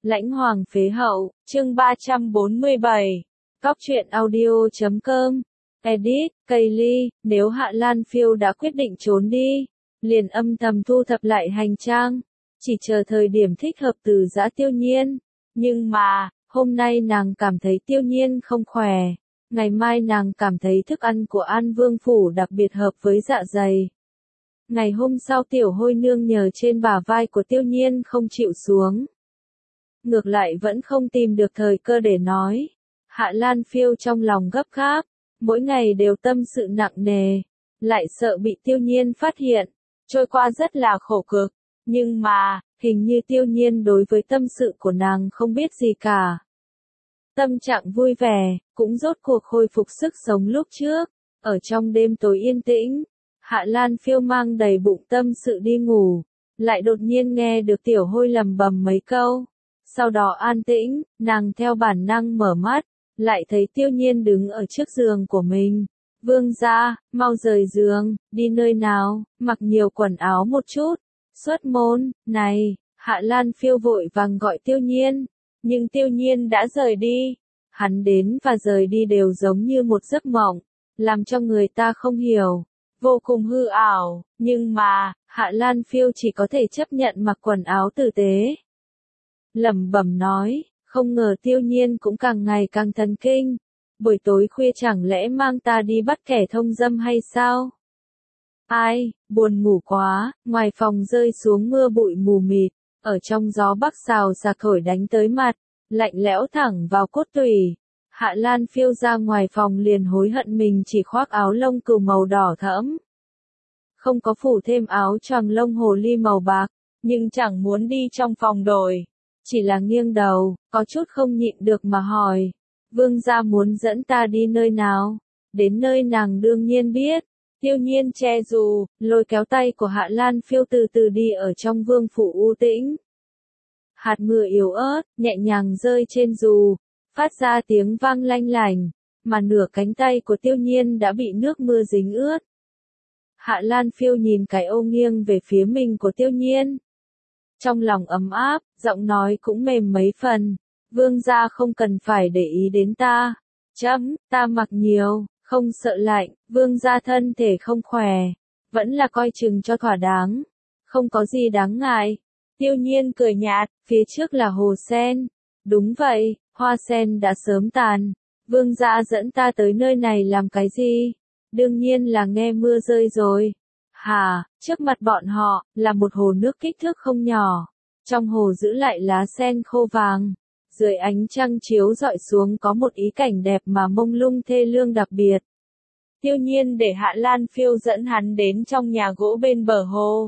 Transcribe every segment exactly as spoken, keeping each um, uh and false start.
Lãnh Hoàng Phế Hậu, chương ba trăm bốn mươi bảy. Cóc truyện audio chấm com. Edit, Kaylee, nếu Hạ Lan Phiêu đã quyết định trốn đi, liền âm thầm thu thập lại hành trang, chỉ chờ thời điểm thích hợp từ giã Tiêu Nhiên. Nhưng mà, hôm nay nàng cảm thấy Tiêu Nhiên không khỏe, ngày mai nàng cảm thấy thức ăn của An Vương Phủ đặc biệt hợp với dạ dày. Ngày hôm sau Tiểu Hôi nương nhờ trên bả vai của Tiêu Nhiên không chịu xuống. Ngược lại vẫn không tìm được thời cơ để nói. Hạ Lan Phiêu trong lòng gấp gáp, mỗi ngày đều tâm sự nặng nề, lại sợ bị Tiêu Nhiên phát hiện, trôi qua rất là khổ cực. Nhưng mà, hình như Tiêu Nhiên đối với tâm sự của nàng không biết gì cả. Tâm trạng vui vẻ, cũng rốt cuộc khôi phục sức sống lúc trước. Ở trong đêm tối yên tĩnh, Hạ Lan Phiêu mang đầy bụng tâm sự đi ngủ, lại đột nhiên nghe được Tiểu Hôi lầm bầm mấy câu. Sau đó an tĩnh, nàng theo bản năng mở mắt, lại thấy Tiêu Nhiên đứng ở trước giường của mình. Vương gia, mau rời giường, đi nơi nào, mặc nhiều quần áo một chút. Xuất môn, này, Hạ Lan Phiêu vội vàng gọi Tiêu Nhiên, nhưng Tiêu Nhiên đã rời đi. Hắn đến và rời đi đều giống như một giấc mộng, làm cho người ta không hiểu, vô cùng hư ảo, nhưng mà, Hạ Lan Phiêu chỉ có thể chấp nhận mặc quần áo tử tế. Lẩm bẩm nói, không ngờ Tiêu Nhiên cũng càng ngày càng thần kinh. Buổi tối khuya chẳng lẽ mang ta đi bắt kẻ thông dâm hay sao? Ai, buồn ngủ quá, ngoài phòng rơi xuống mưa bụi mù mịt, ở trong gió bắc xào xạc thổi đánh tới mặt, lạnh lẽo thẳng vào cốt tủy. Hạ Lan Phiêu ra ngoài phòng liền hối hận mình chỉ khoác áo lông cừu màu đỏ thẫm, không có phủ thêm áo choàng lông hồ ly màu bạc, nhưng chẳng muốn đi trong phòng đổi. Chỉ là nghiêng đầu, có chút không nhịn được mà hỏi, vương gia muốn dẫn ta đi nơi nào? Đến nơi nàng đương nhiên biết. Tiêu Nhiên che dù, lôi kéo tay của Hạ Lan Phiêu từ từ đi ở trong vương phủ u tĩnh. Hạt mưa yếu ớt, nhẹ nhàng rơi trên dù, phát ra tiếng vang lanh lành, mà nửa cánh tay của Tiêu Nhiên đã bị nước mưa dính ướt. Hạ Lan Phiêu nhìn cái ô nghiêng về phía mình của Tiêu Nhiên. Trong lòng ấm áp, giọng nói cũng mềm mấy phần. Vương gia không cần phải để ý đến ta. Chấm, ta mặc nhiều, không sợ lạnh. Vương gia thân thể không khỏe, vẫn là coi chừng cho thỏa đáng. Không có gì đáng ngại. Tiêu Nhiên cười nhạt, phía trước là hồ sen. Đúng vậy, hoa sen đã sớm tàn. Vương gia dẫn ta tới nơi này làm cái gì? Đương nhiên là nghe mưa rơi rồi. Hà, trước mặt bọn họ, là một hồ nước kích thước không nhỏ. Trong hồ giữ lại lá sen khô vàng. Dưới ánh trăng chiếu rọi xuống có một ý cảnh đẹp mà mông lung thê lương đặc biệt. Tiêu Nhiên để Hạ Lan Phiêu dẫn hắn đến trong nhà gỗ bên bờ hồ.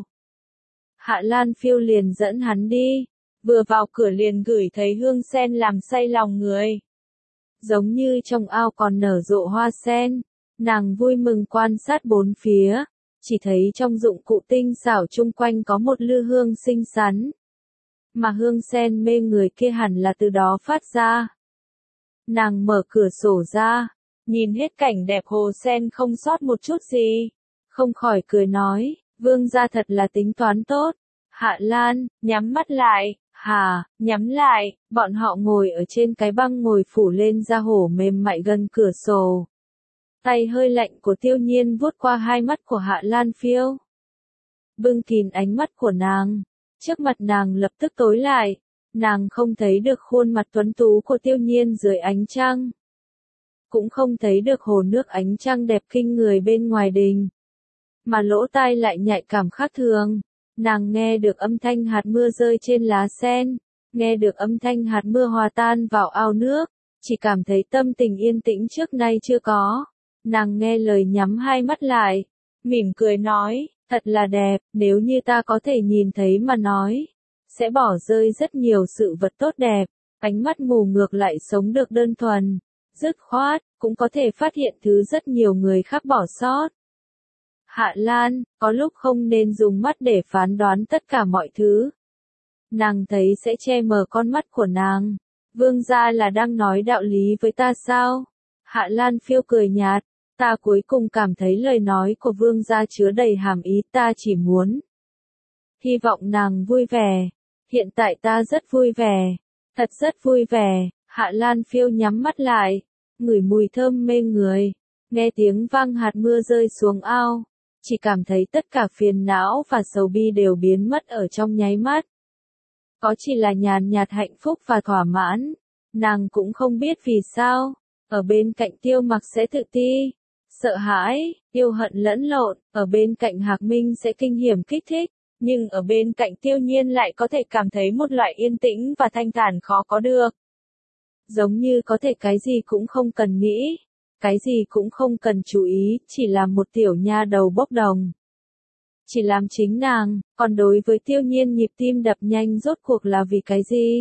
Hạ Lan Phiêu liền dẫn hắn đi. Vừa vào cửa liền gửi thấy hương sen làm say lòng người. Giống như trong ao còn nở rộ hoa sen. Nàng vui mừng quan sát bốn phía. Chỉ thấy trong dụng cụ tinh xảo chung quanh có một lư hương xinh xắn. Mà hương sen mê người kia hẳn là từ đó phát ra. Nàng mở cửa sổ ra, nhìn hết cảnh đẹp hồ sen không sót một chút gì. Không khỏi cười nói, vương gia thật là tính toán tốt. Hạ Lan, nhắm mắt lại, hà, nhắm lại, bọn họ ngồi ở trên cái băng ngồi phủ lên da hổ mềm mại gần cửa sổ. Tay hơi lạnh của Tiêu Nhiên vuốt qua hai mắt của Hạ Lan Phiêu. Bưng kín ánh mắt của nàng. Trước mặt nàng lập tức tối lại. Nàng không thấy được khuôn mặt tuấn tú của Tiêu Nhiên dưới ánh trăng. Cũng không thấy được hồ nước ánh trăng đẹp kinh người bên ngoài đình. Mà lỗ tai lại nhạy cảm khác thường. Nàng nghe được âm thanh hạt mưa rơi trên lá sen. Nghe được âm thanh hạt mưa hòa tan vào ao nước. Chỉ cảm thấy tâm tình yên tĩnh trước nay chưa có. Nàng nghe lời nhắm hai mắt lại, mỉm cười nói, thật là đẹp, nếu như ta có thể nhìn thấy mà nói, sẽ bỏ rơi rất nhiều sự vật tốt đẹp, ánh mắt mù ngược lại sống được đơn thuần, dứt khoát, cũng có thể phát hiện thứ rất nhiều người khác bỏ sót. Hạ Lan, có lúc không nên dùng mắt để phán đoán tất cả mọi thứ. Nàng thấy sẽ che mờ con mắt của nàng. Vương gia là đang nói đạo lý với ta sao? Hạ Lan Phiêu cười nhạt. Ta cuối cùng cảm thấy lời nói của vương gia chứa đầy hàm ý, ta chỉ muốn. Hy vọng nàng vui vẻ. Hiện tại ta rất vui vẻ. Thật rất vui vẻ, Hạ Lan Phiêu nhắm mắt lại, ngửi mùi thơm mê người, nghe tiếng vang hạt mưa rơi xuống ao, chỉ cảm thấy tất cả phiền não và sầu bi đều biến mất ở trong nháy mắt. Có chỉ là nhàn nhạt hạnh phúc và thỏa mãn, nàng cũng không biết vì sao, ở bên cạnh Tiêu Mặc sẽ tự ti, sợ hãi, yêu hận lẫn lộn, ở bên cạnh Hạc Minh sẽ kinh hiểm kích thích, nhưng ở bên cạnh Tiêu Nhiên lại có thể cảm thấy một loại yên tĩnh và thanh thản khó có được. Giống như có thể cái gì cũng không cần nghĩ, cái gì cũng không cần chú ý, chỉ là một tiểu nha đầu bốc đồng. Chỉ làm chính nàng, còn đối với Tiêu Nhiên nhịp tim đập nhanh rốt cuộc là vì cái gì?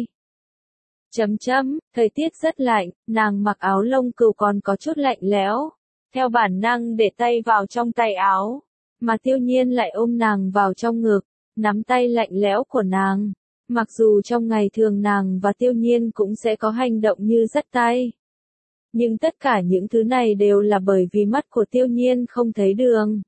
Chấm chấm, thời tiết rất lạnh, nàng mặc áo lông cừu còn có chút lạnh lẽo, theo bản năng để tay vào trong tay áo, mà Tiêu Nhiên lại ôm nàng vào trong ngực, nắm tay lạnh lẽo của nàng. Mặc dù trong ngày thường nàng và Tiêu Nhiên cũng sẽ có hành động như dắt tay. Nhưng tất cả những thứ này đều là bởi vì mắt của Tiêu Nhiên không thấy đường.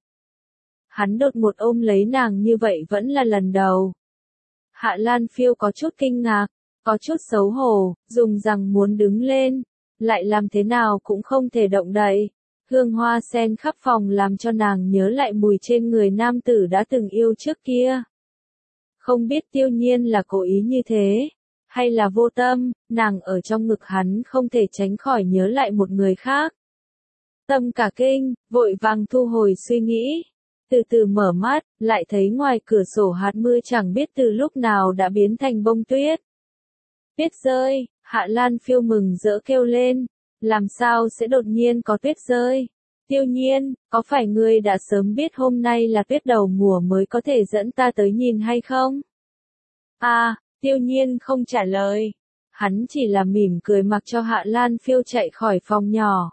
Hắn đột ngột ôm lấy nàng như vậy vẫn là lần đầu. Hạ Lan Phiêu có chút kinh ngạc, có chút xấu hổ, dùng rằng muốn đứng lên, lại làm thế nào cũng không thể động đậy. Hương hoa sen khắp phòng làm cho nàng nhớ lại mùi trên người nam tử đã từng yêu trước kia. Không biết Tiêu Nhiên là cố ý như thế, hay là vô tâm, nàng ở trong ngực hắn không thể tránh khỏi nhớ lại một người khác. Tâm cả kinh, vội vàng thu hồi suy nghĩ, từ từ mở mắt, lại thấy ngoài cửa sổ hạt mưa chẳng biết từ lúc nào đã biến thành bông tuyết. Tuyết rơi, Hạ Lan Phiêu mừng rỡ kêu lên, làm sao sẽ đột nhiên có tuyết rơi? Tiêu Nhiên, có phải ngươi đã sớm biết hôm nay là tuyết đầu mùa mới có thể dẫn ta tới nhìn hay không? À, Tiêu Nhiên không trả lời. Hắn chỉ là mỉm cười mặc cho Hạ Lan Phiêu chạy khỏi phòng nhỏ.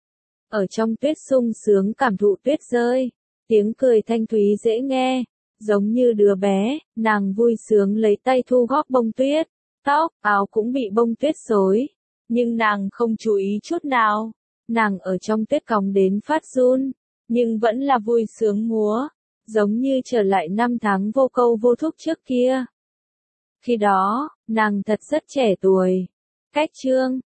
Ở trong tuyết sung sướng cảm thụ tuyết rơi, tiếng cười thanh thúy dễ nghe, giống như đứa bé, nàng vui sướng lấy tay thu góp bông tuyết, tóc, áo cũng bị bông tuyết xối, nhưng nàng không chú ý chút nào. Nàng ở trong tuyết còng đến phát run, nhưng vẫn là vui sướng múa, giống như trở lại năm tháng vô câu vô thúc trước kia. Khi đó, nàng thật rất trẻ tuổi. Cách chương